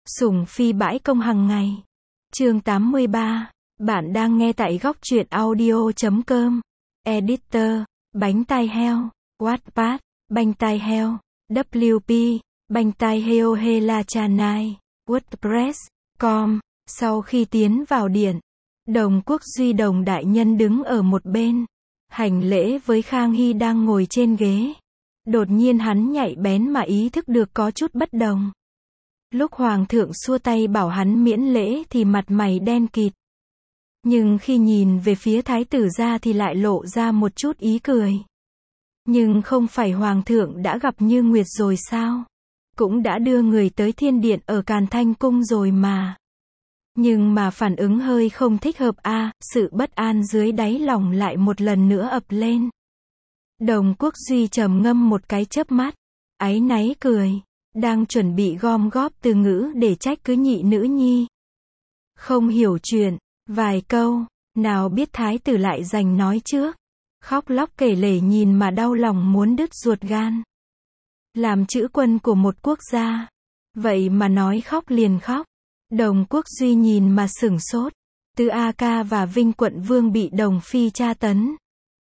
Sủng phi bãi công hằng ngày. Chương 83. Bạn đang nghe tại góc truyện audio.com. Editor, bánh tai heo, Wattpad, bánh tai heo, WP, bánh tai heo Hela Chanai, WordPress.com. Sau khi tiến vào điện, Đồng Quốc Duy Đồng đại nhân đứng ở một bên, hành lễ với Khang Hy đang ngồi trên ghế. Đột nhiên hắn nhạy bén mà ý thức được có chút bất đồng. Lúc Hoàng thượng xua tay bảo hắn miễn lễ thì mặt mày đen kịt. Nhưng khi nhìn về phía Thái tử gia thì lại lộ ra một chút ý cười. Nhưng không phải Hoàng thượng đã gặp Như Nguyệt rồi sao? Cũng đã đưa người tới thiên điện ở Càn Thanh Cung rồi mà. Nhưng mà phản ứng hơi không thích hợp sự bất an dưới đáy lòng lại một lần nữa ập lên. Đồng Quốc Duy trầm ngâm một cái chớp mắt, áy náy cười, đang chuẩn bị gom góp từ ngữ để trách cứ nhị nữ nhi. Không hiểu chuyện, vài câu, nào biết thái tử lại giành nói trước. Khóc lóc kể lể nhìn mà đau lòng muốn đứt ruột gan. Làm chữ quân của một quốc gia, vậy mà nói khóc liền khóc. Đồng Quốc Duy nhìn mà sửng sốt. Từ A Ca và Vinh Quận Vương bị Đồng Phi tra tấn.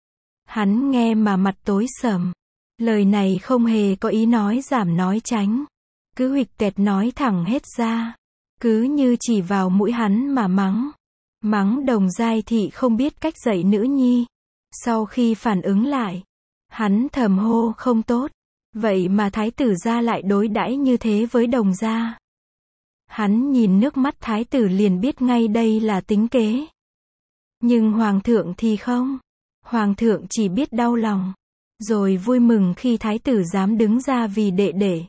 Hắn nghe mà mặt tối sầm. Lời này không hề có ý nói giảm nói tránh. Cứ huỵch tẹt nói thẳng hết ra. Cứ như chỉ vào mũi hắn mà mắng. Mắng Đồng Giai Thị không biết cách dạy nữ nhi. Sau khi phản ứng lại, hắn thầm hô không tốt. Vậy mà thái tử gia lại đối đãi như thế với Đồng gia. Hắn nhìn nước mắt thái tử liền biết ngay đây là tính kế. Nhưng hoàng thượng thì không. Hoàng thượng chỉ biết đau lòng. Rồi vui mừng khi thái tử dám đứng ra vì đệ đệ.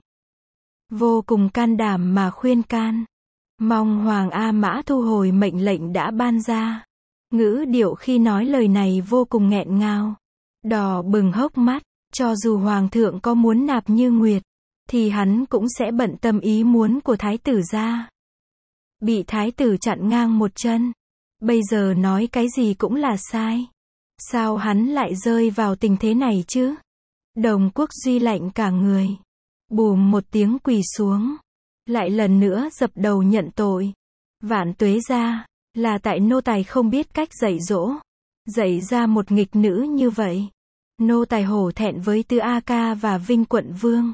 Vô cùng can đảm mà khuyên can. Mong Hoàng A Mã thu hồi mệnh lệnh đã ban ra. Ngữ điệu khi nói lời này vô cùng nghẹn ngào. Đỏ bừng hốc mắt. Cho dù Hoàng thượng có muốn nạp Như Nguyệt, thì hắn cũng sẽ bận tâm ý muốn của thái tử gia. Bị thái tử chặn ngang một chân. Bây giờ nói cái gì cũng là sai. Sao hắn lại rơi vào tình thế này chứ? Đồng Quốc Duy lạnh cả người. Bùm một tiếng quỳ xuống. Lại lần nữa dập đầu nhận tội. Vạn tuế gia, là tại nô tài không biết cách dạy dỗ. Dạy ra một nghịch nữ như vậy. Nô tài hổ thẹn với Tư A Ca và Vinh Quận Vương.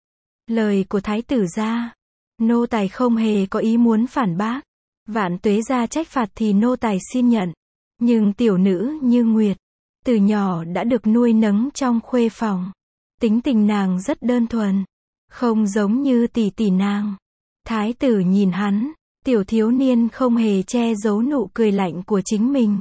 Lời của thái tử gia, nô tài không hề có ý muốn phản bác. Vạn tuế gia trách phạt thì nô tài xin nhận. Nhưng tiểu nữ Như Nguyệt, từ nhỏ đã được nuôi nấng trong khuê phòng. Tính tình nàng rất đơn thuần, không giống như tỷ tỷ nàng. Thái tử nhìn hắn, tiểu thiếu niên không hề che giấu nụ cười lạnh của chính mình.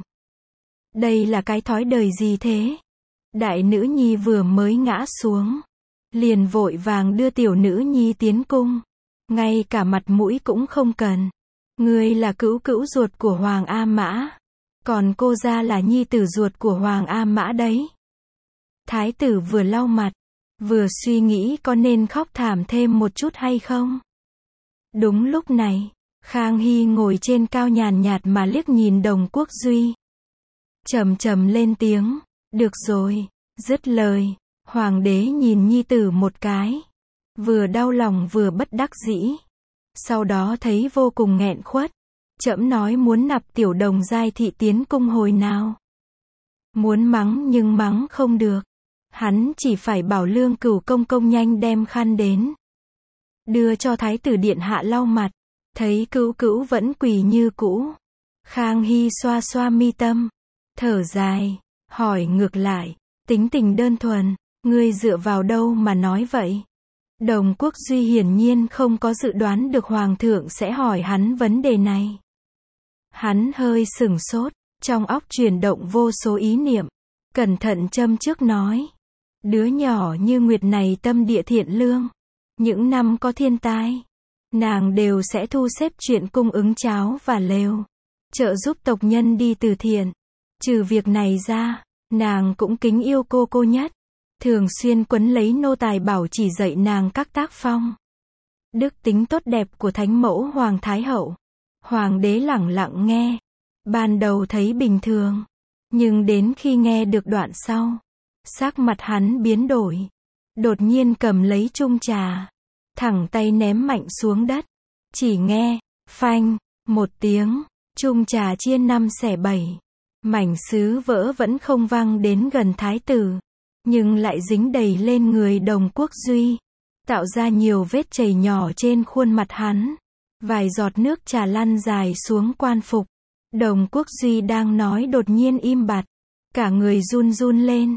Đây là cái thói đời gì thế? Đại nữ nhi vừa mới ngã xuống, liền vội vàng đưa tiểu nữ nhi tiến cung. Ngay cả mặt mũi cũng không cần. Ngươi là cữu cữu ruột của Hoàng A Mã. Còn cô ra là nhi tử ruột của Hoàng A Mã đấy. Thái tử vừa lau mặt, vừa suy nghĩ có nên khóc thảm thêm một chút hay không. Đúng lúc này, Khang Hy ngồi trên cao nhàn nhạt mà liếc nhìn Đồng Quốc Duy. Trầm trầm lên tiếng, được rồi, dứt lời, hoàng đế nhìn nhi tử một cái. Vừa đau lòng vừa bất đắc dĩ. Sau đó thấy vô cùng nghẹn khuất. Trẫm nói muốn nạp tiểu Đồng Giai Thị tiến cung hồi nào. Muốn mắng nhưng mắng không được. Hắn chỉ phải bảo Lương Cửu công công nhanh đem khăn đến. Đưa cho thái tử điện hạ lau mặt. Thấy cữu cữu vẫn quỳ như cũ. Khang Hy xoa xoa mi tâm. Thở dài, hỏi ngược lại, tính tình đơn thuần, ngươi dựa vào đâu mà nói vậy? Đồng Quốc Duy hiển nhiên không có dự đoán được Hoàng thượng sẽ hỏi hắn vấn đề này. Hắn hơi sửng sốt, trong óc chuyển động vô số ý niệm. Cẩn thận châm trước nói. Đứa nhỏ Như Nguyệt này tâm địa thiện lương. Những năm có thiên tai, nàng đều sẽ thu xếp chuyện cung ứng cháo và lều. Trợ giúp tộc nhân đi từ thiện. Trừ việc này ra, nàng cũng kính yêu cô nhất. Thường xuyên quấn lấy nô tài bảo chỉ dạy nàng các tác phong. Đức tính tốt đẹp của thánh mẫu Hoàng Thái Hậu. Hoàng đế lẳng lặng nghe. Ban đầu thấy bình thường. Nhưng đến khi nghe được đoạn sau, sắc mặt hắn biến đổi. Đột nhiên cầm lấy chung trà. Thẳng tay ném mạnh xuống đất. Chỉ nghe, phanh, một tiếng, chung trà chia 5/7. Mảnh sứ vỡ vẫn không văng đến gần thái tử, nhưng lại dính đầy lên người Đồng Quốc Duy, tạo ra nhiều vết chảy nhỏ trên khuôn mặt hắn. Vài giọt nước trà lăn dài xuống quan phục. Đồng Quốc Duy đang nói đột nhiên im bặt, cả người run run lên.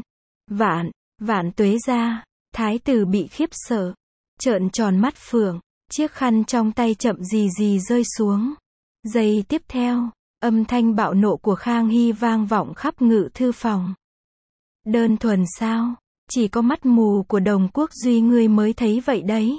Vạn tuế gia. Thái tử bị khiếp sợ, trợn tròn mắt phượng, chiếc khăn trong tay chậm rì rì rơi xuống. Giây tiếp theo, âm thanh bạo nộ của Khang Hy vang vọng khắp ngự thư phòng. Đơn thuần sao? Chỉ có mắt mù của Đồng Quốc Duy ngươi mới thấy vậy đấy.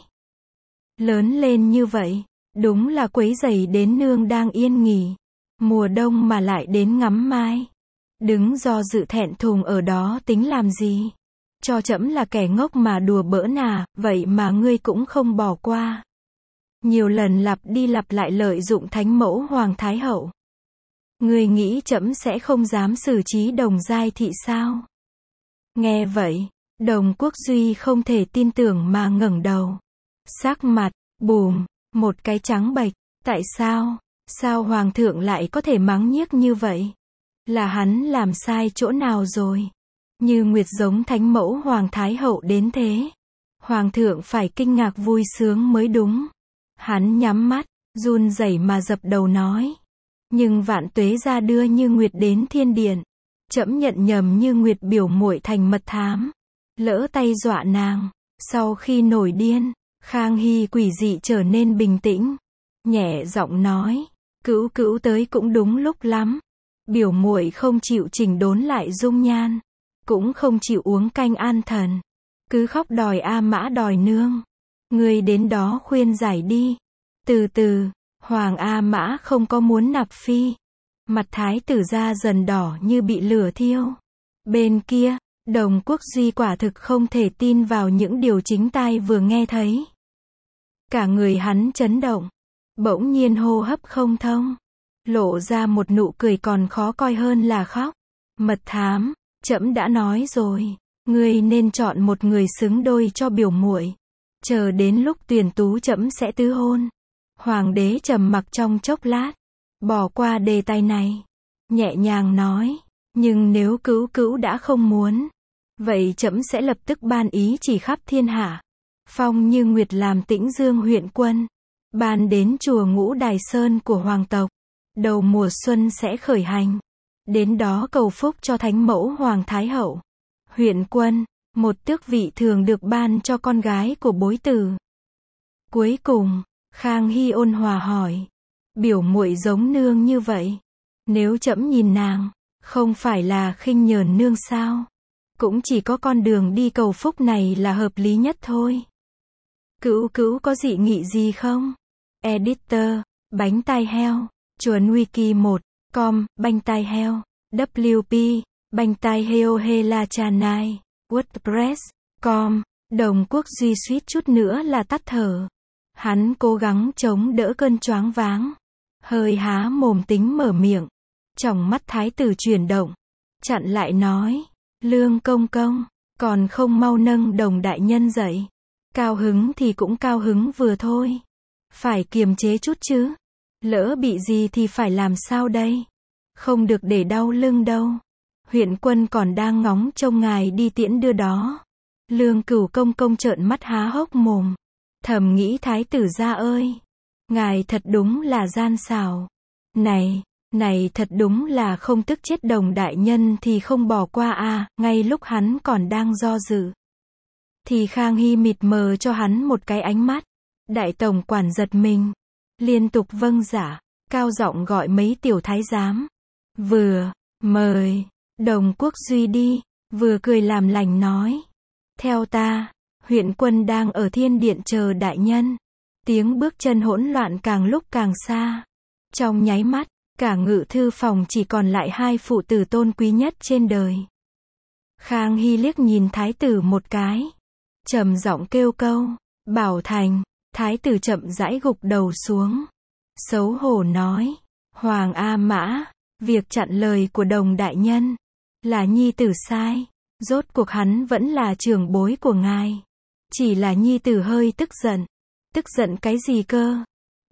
Lớn lên như vậy, đúng là quấy rầy đến nương đang yên nghỉ. Mùa đông mà lại đến ngắm mai. Đứng do dự thẹn thùng ở đó tính làm gì? Cho trẫm là kẻ ngốc mà đùa bỡn à, vậy mà ngươi cũng không bỏ qua. Nhiều lần lặp đi lặp lại lợi dụng thánh mẫu Hoàng Thái Hậu. Ngươi nghĩ trẫm sẽ không dám xử trí Đồng Giai Thị sao? Nghe vậy, Đồng Quốc Duy không thể tin tưởng mà ngẩng đầu. Sắc mặt, bùm, một cái trắng bệch. Tại sao? Sao Hoàng thượng lại có thể mắng nhiếc như vậy? Là hắn làm sai chỗ nào rồi? Như Nguyệt giống thánh mẫu Hoàng Thái Hậu đến thế. Hoàng thượng phải kinh ngạc vui sướng mới đúng. Hắn nhắm mắt, run rẩy mà dập đầu nói. Nhưng Vạn tuế gia đưa Như Nguyệt đến thiên điện. Trẫm nhận nhầm Như Nguyệt biểu muội thành mật thám. Lỡ tay dọa nàng. Sau khi nổi điên, Khang Hy quỷ dị trở nên bình tĩnh. Nhẹ giọng nói. Cữu cữu tới cũng đúng lúc lắm. Biểu muội không chịu chỉnh đốn lại dung nhan. Cũng không chịu uống canh an thần. Cứ khóc đòi A Mã đòi nương. Ngươi đến đó khuyên giải đi. Từ từ, Hoàng A Mã không có muốn nạp phi. Mặt thái tử ra dần đỏ như bị lửa thiêu. Bên kia, Đồng Quốc Duy quả thực không thể tin vào những điều chính tai vừa nghe thấy. Cả người hắn chấn động. Bỗng nhiên hô hấp không thông. Lộ ra một nụ cười còn khó coi hơn là khóc. Mật thám, trẫm đã nói rồi. Ngươi nên chọn một người xứng đôi cho biểu muội. Chờ đến lúc tuyển tú trẫm sẽ tứ hôn. Hoàng đế trầm mặc trong chốc lát. Bỏ qua đề tài này. Nhẹ nhàng nói. Nhưng nếu cữu cữu đã không muốn. Vậy trẫm sẽ lập tức ban ý chỉ khắp thiên hạ. Phong Như Nguyệt làm Tĩnh Dương huyện quân. Ban đến chùa Ngũ Đài Sơn của hoàng tộc. Đầu mùa xuân sẽ khởi hành. Đến đó cầu phúc cho thánh mẫu Hoàng Thái Hậu. Huyện quân, một tước vị thường được ban cho con gái của bối tử. Cuối cùng, Khang Hy ôn hòa hỏi. Biểu muội giống nương như vậy. Nếu trẫm nhìn nàng, không phải là khinh nhờn nương sao? Cũng chỉ có con đường đi cầu phúc này là hợp lý nhất thôi. Cữu cữu có dị nghị gì không? Editor, bánh tai heo, chuồn wiki 1.com, bánh tai heo, WP, bánh tai heo Hela Chanai, WordPress.com, Đồng Quốc Duy suýt chút nữa là tắt thở. Hắn cố gắng chống đỡ cơn choáng váng. Hơi há mồm tính mở miệng. Tròng mắt thái tử chuyển động. Chặn lại nói. Lương công công, còn không mau nâng Đồng đại nhân dậy. Cao hứng thì cũng cao hứng vừa thôi. Phải kiềm chế chút chứ. Lỡ bị gì thì phải làm sao đây? Không được để đau lưng đâu. Huyện quân còn đang ngóng trông ngài đi tiễn đưa đó. Lương Cửu công công trợn mắt há hốc mồm. Thầm nghĩ thái tử gia ơi. Ngài thật đúng là gian xảo. Này thật đúng là không tức chết Đồng đại nhân thì không bỏ qua à, ngay lúc hắn còn đang do dự. Thì Khang Hy mịt mờ cho hắn một cái ánh mắt. Đại tổng quản giật mình. Liên tục vâng dạ, cao giọng gọi mấy tiểu thái giám. Vừa, mời, Đồng Quốc Duy đi, vừa cười làm lành nói. Theo ta, huyện quân đang ở thiên điện chờ đại nhân. Tiếng bước chân hỗn loạn càng lúc càng xa. Trong nháy mắt, cả ngự thư phòng chỉ còn lại hai phụ tử tôn quý nhất trên đời. Khang Hy liếc nhìn thái tử một cái. Trầm giọng kêu câu, Bảo Thành. Thái tử chậm rãi gục đầu xuống. Xấu hổ nói. Hoàng A Mã, việc chặn lời của Đồng đại nhân là nhi tử sai. Rốt cuộc hắn vẫn là trưởng bối của ngài. Chỉ là nhi tử hơi tức giận. Tức giận cái gì cơ?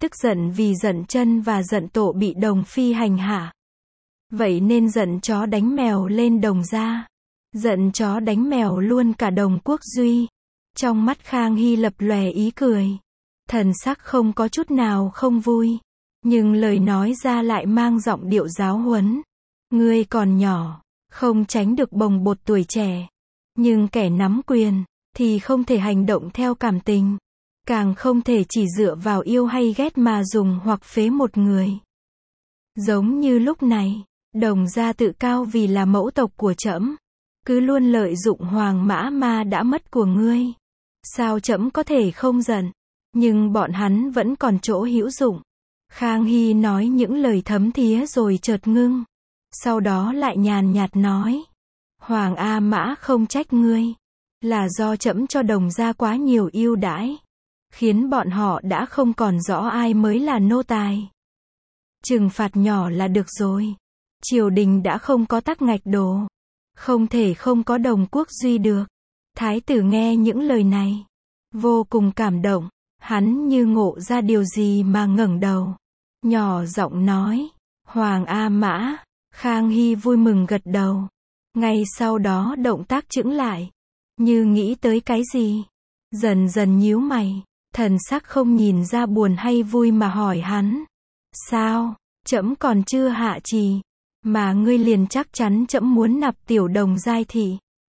tức giận vì giận chân và giận Tổ bị Đồng Phi hành hạ. Vậy nên giận chó đánh mèo lên Đồng gia. Giận chó đánh mèo luôn cả Đồng Quốc Duy. Trong mắt Khang Hy lập lòe ý cười. Thần sắc không có chút nào không vui. Nhưng lời nói ra lại mang giọng điệu giáo huấn. Ngươi còn nhỏ, không tránh được bồng bột tuổi trẻ. Nhưng kẻ nắm quyền, thì không thể hành động theo cảm tình. Càng không thể chỉ dựa vào yêu hay ghét mà dùng hoặc phế một người. Giống như lúc này, Đồng gia tự cao vì là mẫu tộc của trẫm, cứ luôn lợi dụng Hoàng Mã Ma đã mất của ngươi. Sao trẫm có thể không giận? Nhưng bọn hắn vẫn còn chỗ hữu dụng. Khang Hy nói những lời thấm thía rồi chợt ngưng. Sau đó lại nhàn nhạt nói. Hoàng A Mã không trách ngươi. Là do trẫm cho Đồng gia quá nhiều ưu đãi. Khiến bọn họ đã không còn rõ ai mới là nô tài. Trừng phạt nhỏ là được rồi. Triều đình đã không có tắc ngạch đồ. Không thể không có Đồng Quốc Duy được. Thái tử nghe những lời này. Vô cùng cảm động. Hắn như ngộ ra điều gì mà ngẩng đầu. Nhỏ giọng nói. Hoàng A Mã. Khang Hy vui mừng gật đầu. Ngay sau đó động tác chững lại. Như nghĩ tới cái gì. Dần dần nhíu mày. Thần sắc không nhìn ra buồn hay vui mà hỏi hắn. Sao? Trẫm còn chưa hạ trì. Mà ngươi liền chắc chắn trẫm muốn nạp tiểu Đồng giai thị.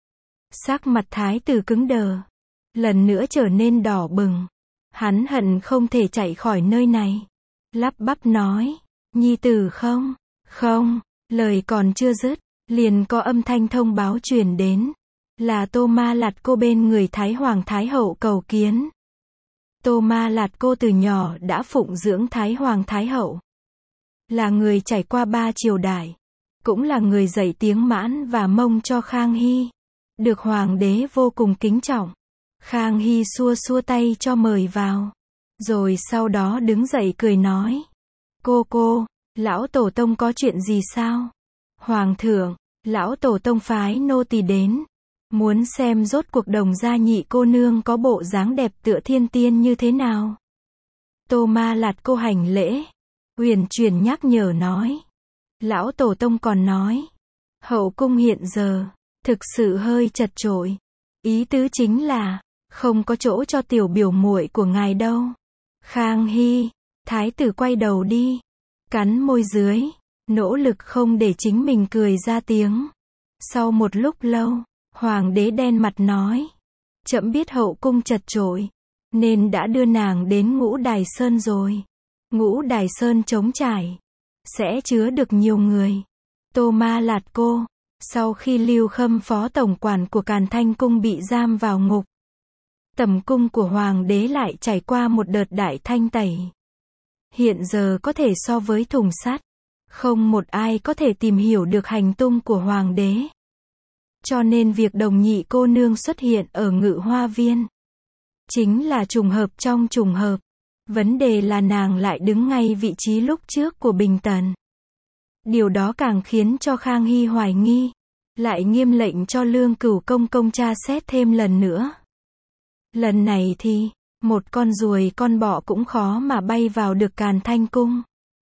Sắc mặt thái tử cứng đờ. Lần nữa trở nên đỏ bừng. Hắn hận không thể chạy khỏi nơi này. Lắp bắp nói. Nhi tử không? Không. Lời còn chưa dứt. Liền có âm thanh thông báo truyền đến. Là Tô Ma Lạt Cô bên người Thái Hoàng Thái Hậu cầu kiến. Tô Ma Lạt Cô từ nhỏ đã phụng dưỡng Thái Hoàng Thái Hậu. Là người trải qua 3 triều đại. Cũng là người dạy tiếng Mãn và Mông cho Khang Hy. Được Hoàng đế vô cùng kính trọng. Khang Hy xua xua tay cho mời vào. Rồi sau đó đứng dậy cười nói. Cô, lão tổ tông có chuyện gì sao? Hoàng thượng, lão tổ tông phái nô tỳ đến. Muốn xem rốt cuộc Đồng gia nhị cô nương có bộ dáng đẹp tựa thiên tiên như thế nào. Tô Ma Lạt Cô hành lễ. Huyền chuyển nhắc nhở nói. Lão tổ tông còn nói. Hậu cung hiện giờ, thực sự hơi chật chội. Ý tứ chính là, không có chỗ cho tiểu biểu muội của ngài đâu. Khang Hy, thái tử quay đầu đi. Cắn môi dưới, nỗ lực không để chính mình cười ra tiếng. Sau một lúc lâu, Hoàng đế đen mặt nói. Trẫm biết hậu cung chật chội, nên đã đưa nàng đến Ngũ Đài Sơn rồi. Ngũ Đài Sơn trống trải, sẽ chứa được nhiều người. Tô Ma Lạt Cô, sau khi Lưu Khâm phó tổng quản của Càn Thanh Cung bị giam vào ngục, tẩm cung của Hoàng đế lại trải qua một đợt đại thanh tẩy. Hiện giờ có thể so với thùng sắt. Không một ai có thể tìm hiểu được hành tung của Hoàng đế. Cho nên việc Đồng nhị cô nương xuất hiện ở Ngự Hoa Viên chính là trùng hợp trong trùng hợp. Vấn đề là nàng lại đứng ngay vị trí lúc trước của Bình Tần. Điều đó càng khiến cho Khang Hy hoài nghi. Lại nghiêm lệnh cho Lương Cửu công công tra xét thêm lần nữa. Lần này thì, một con ruồi con bọ cũng khó mà bay vào được Càn Thanh Cung.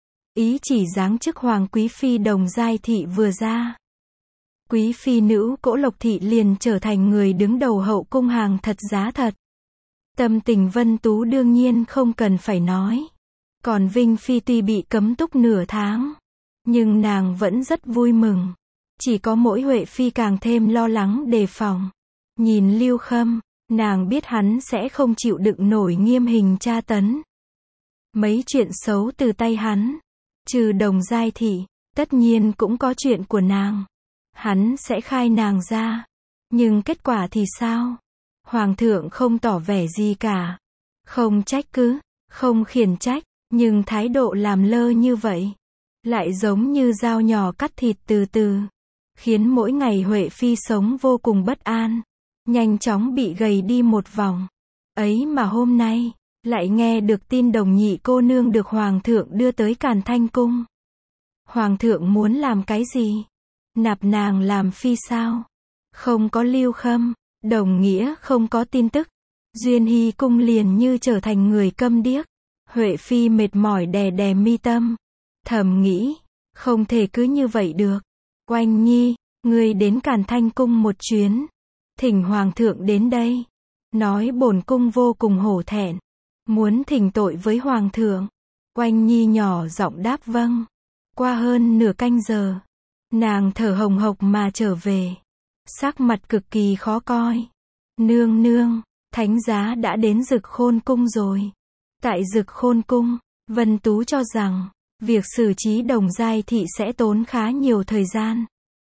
Ý chỉ giáng chức Hoàng Quý Phi Đồng giai thị vừa ra. Quý Phi nữ Cỗ Lộc Thị liền trở thành người đứng đầu hậu cung hàng thật giá thật. Tâm tình Vân Tú đương nhiên không cần phải nói. Còn Vinh Phi tuy bị cấm túc nửa tháng, nhưng nàng vẫn rất vui mừng. Chỉ có mỗi Huệ Phi càng thêm lo lắng đề phòng. Nhìn Lưu Khâm, nàng biết hắn sẽ không chịu đựng nổi nghiêm hình tra tấn. Mấy chuyện xấu từ tay hắn, trừ Đồng giai thị, tất nhiên cũng có chuyện của nàng. Hắn sẽ khai nàng ra. Nhưng kết quả thì sao? Hoàng thượng không tỏ vẻ gì cả. Không trách cứ, không khiển trách, nhưng thái độ làm lơ như vậy, lại giống như dao nhỏ cắt thịt từ từ, khiến mỗi ngày Huệ Phi sống vô cùng bất an, nhanh chóng bị gầy đi một vòng. Ấy mà hôm nay, lại nghe được tin Đồng nhị cô nương được Hoàng thượng đưa tới Càn Thanh Cung. Hoàng thượng muốn làm cái gì? Nạp nàng làm phi sao? Không có Lưu Khâm, đồng nghĩa không có tin tức. Duyên Hy cung liền như trở thành người câm điếc. Huệ Phi mệt mỏi đè đè mi tâm, thầm nghĩ, không thể cứ như vậy được. Oanh Nhi, ngươi đến Càn Thanh cung một chuyến, thỉnh hoàng thượng đến đây. Nói bổn cung vô cùng hổ thẹn, muốn thỉnh tội với hoàng thượng. Oanh Nhi nhỏ giọng đáp vâng. Qua hơn nửa canh giờ, nàng thở hồng hộc mà trở về, sắc mặt cực kỳ khó coi. Nương nương, thánh giá đã đến Dực Khôn cung rồi. Tại Dực Khôn cung, Vân Tú cho rằng, việc xử trí Đồng Giai thị sẽ tốn khá nhiều thời gian,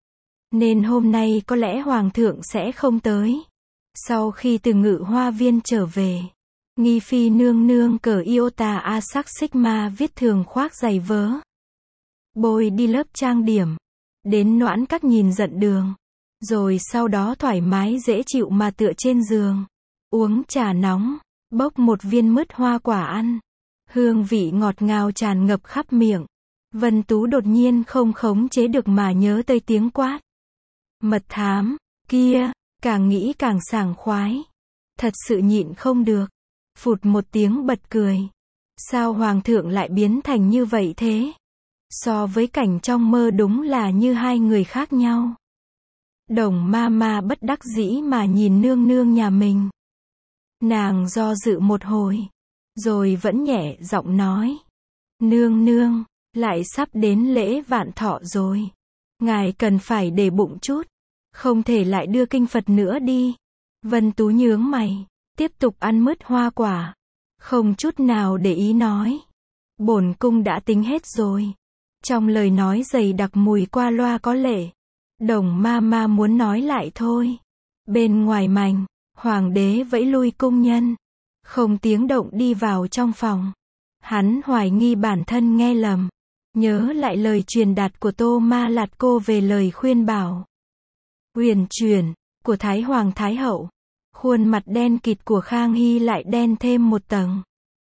nên hôm nay có lẽ hoàng thượng sẽ không tới. Sau khi từ Ngự Hoa viên trở về, Nghi Phi nương nương cởi Iota A sắc Sigma viết thường khoác giày vớ, bôi đi lớp trang điểm, đến Noãn Các nhìn giận đường, rồi sau đó thoải mái dễ chịu mà tựa trên giường, uống trà nóng, bốc một viên mứt hoa quả ăn, hương vị ngọt ngào tràn ngập khắp miệng. Vân Tú đột nhiên không khống chế được mà nhớ tới tiếng quát mật thám kia, càng nghĩ càng sảng khoái, thật sự nhịn không được, phụt một tiếng bật cười. Sao hoàng thượng lại biến thành như vậy thế? So với cảnh trong mơ đúng là như hai người khác nhau. Đồng ma ma bất đắc dĩ mà nhìn nương nương nhà mình. Nàng do dự một hồi, rồi vẫn nhẹ giọng nói, nương nương, lại sắp đến lễ vạn thọ rồi, ngài cần phải để bụng chút, không thể lại đưa kinh Phật nữa đi. Vân Tú nhướng mày, tiếp tục ăn mứt hoa quả, không chút nào để ý nói, bổn cung đã tính hết rồi. Trong lời nói dày đặc mùi qua loa có lệ. Đồng ma ma muốn nói lại thôi. Bên ngoài mành, hoàng đế vẫy lui cung nhân, không tiếng động đi vào trong phòng. Hắn hoài nghi bản thân nghe lầm, nhớ lại lời truyền đạt của Tô Ma Lạt Cô về lời khuyên bảo huyền chuyển của Thái Hoàng Thái Hậu. Khuôn mặt đen kịt của Khang Hy lại đen thêm một tầng.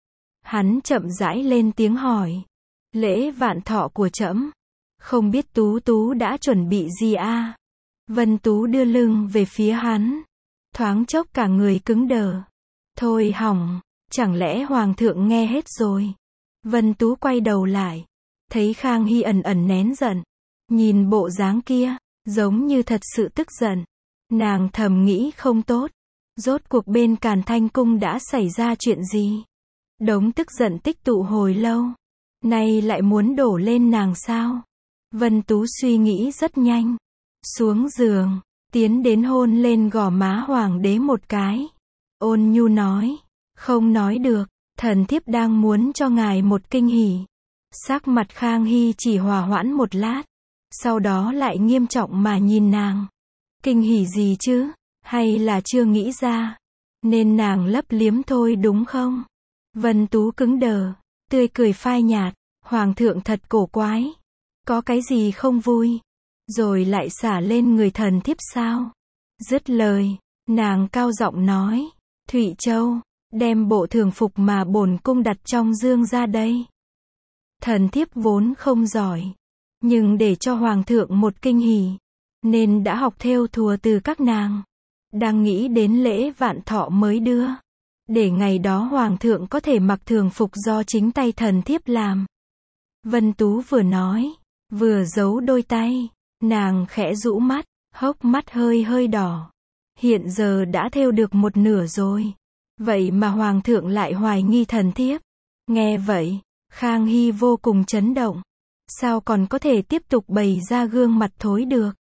Hắn chậm rãi lên tiếng hỏi, lễ vạn thọ của trẫm, không biết Tú Tú đã chuẩn bị gì a? Vân Tú đưa lưng về phía hắn, thoáng chốc cả người cứng đờ. Thôi hỏng, chẳng lẽ hoàng thượng nghe hết rồi? Vân Tú quay đầu lại, thấy Khang Hy ẩn ẩn nén giận, nhìn bộ dáng kia, giống như thật sự tức giận. Nàng thầm nghĩ không tốt, rốt cuộc bên Càn Thanh cung đã xảy ra chuyện gì? Đống tức giận tích tụ hồi lâu, nay lại muốn đổ lên nàng sao? Vân Tú suy nghĩ rất nhanh, xuống giường, tiến đến hôn lên gò má hoàng đế một cái, ôn nhu nói, không nói được, thần thiếp đang muốn cho ngài một kinh hỉ. Sắc mặt Khang Hy chỉ hòa hoãn một lát, sau đó lại nghiêm trọng mà nhìn nàng. Kinh hỉ gì chứ? Hay là chưa nghĩ ra? Nên nàng lấp liếm thôi đúng không? Vân Tú cứng đờ, tươi cười phai nhạt, hoàng thượng thật cổ quái. Có cái gì không vui? Rồi lại xả lên người thần thiếp sao? Dứt lời, nàng cao giọng nói, Thụy Châu, đem bộ thường phục mà bổn cung đặt trong dương ra đây. Thần thiếp vốn không giỏi, nhưng để cho hoàng thượng một kinh hỉ, nên đã học thêu thùa từ các nàng. Đang nghĩ đến lễ vạn thọ mới đưa, để ngày đó hoàng thượng có thể mặc thường phục do chính tay thần thiếp làm. Vân Tú vừa nói, vừa giấu đôi tay, nàng khẽ rũ mắt, hốc mắt hơi hơi đỏ. Hiện giờ đã thêu được một nửa rồi, vậy mà hoàng thượng lại hoài nghi thần thiếp. Nghe vậy, Khang Hy vô cùng chấn động. Sao còn có thể tiếp tục bày ra gương mặt thối được?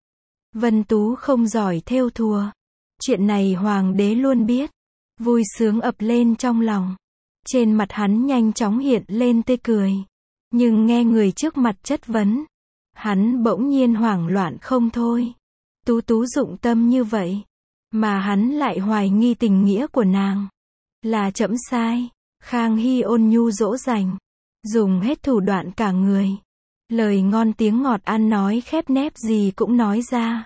Vân Tú không giỏi thêu thùa. Chuyện này hoàng đế luôn biết. Vui sướng ập lên trong lòng. Trên mặt hắn nhanh chóng hiện lên tươi cười. Nhưng nghe người trước mặt chất vấn, hắn bỗng nhiên hoảng loạn không thôi. Tú Tú dụng tâm như vậy, mà hắn lại hoài nghi tình nghĩa của nàng. Là trẫm sai. Khang Hy ôn nhu dỗ dành, dùng hết thủ đoạn cả người. Lời ngon tiếng ngọt ăn nói khép nép gì cũng nói ra.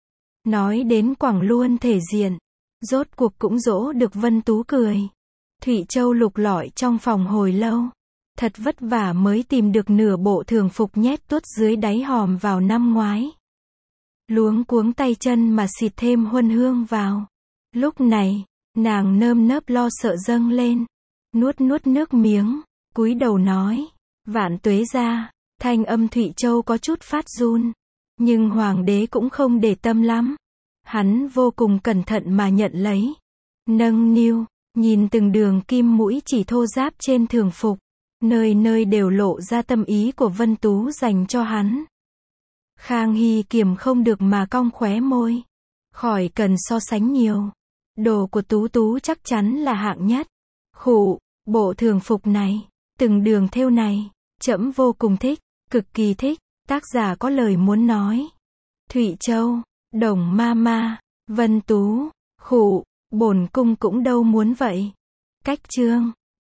Nói đến quẳng luôn thể diện, rốt cuộc cũng dỗ được Vân Tú cười. Thụy Châu lục lọi trong phòng hồi lâu, thật vất vả mới tìm được nửa bộ thường phục nhét tuốt dưới đáy hòm vào năm ngoái. Luống cuống tay chân mà xịt thêm huân hương vào. Lúc này, nàng nơm nớp lo sợ dâng lên. nuốt nuốt nước miếng, cúi đầu nói, vạn tuế gia, thanh âm Thụy Châu có chút phát run. Nhưng hoàng đế cũng không để tâm lắm. Hắn vô cùng cẩn thận mà nhận lấy. Nâng niu, nhìn từng đường kim mũi chỉ thô ráp trên thường phục. Nơi nơi đều lộ ra tâm ý của Vân Tú dành cho hắn. Khang Hy kiềm không được mà cong khóe môi. Khỏi cần so sánh nhiều. Đồ của Tú Tú chắc chắn là hạng nhất. Khụ, bộ thường phục này, từng đường thêu này, trẫm vô cùng thích, cực kỳ thích. Tác giả có lời muốn nói. Thụy Châu, Đồng Mama, Vân Tú, khụ, bổn cung cũng đâu muốn vậy. Cách chương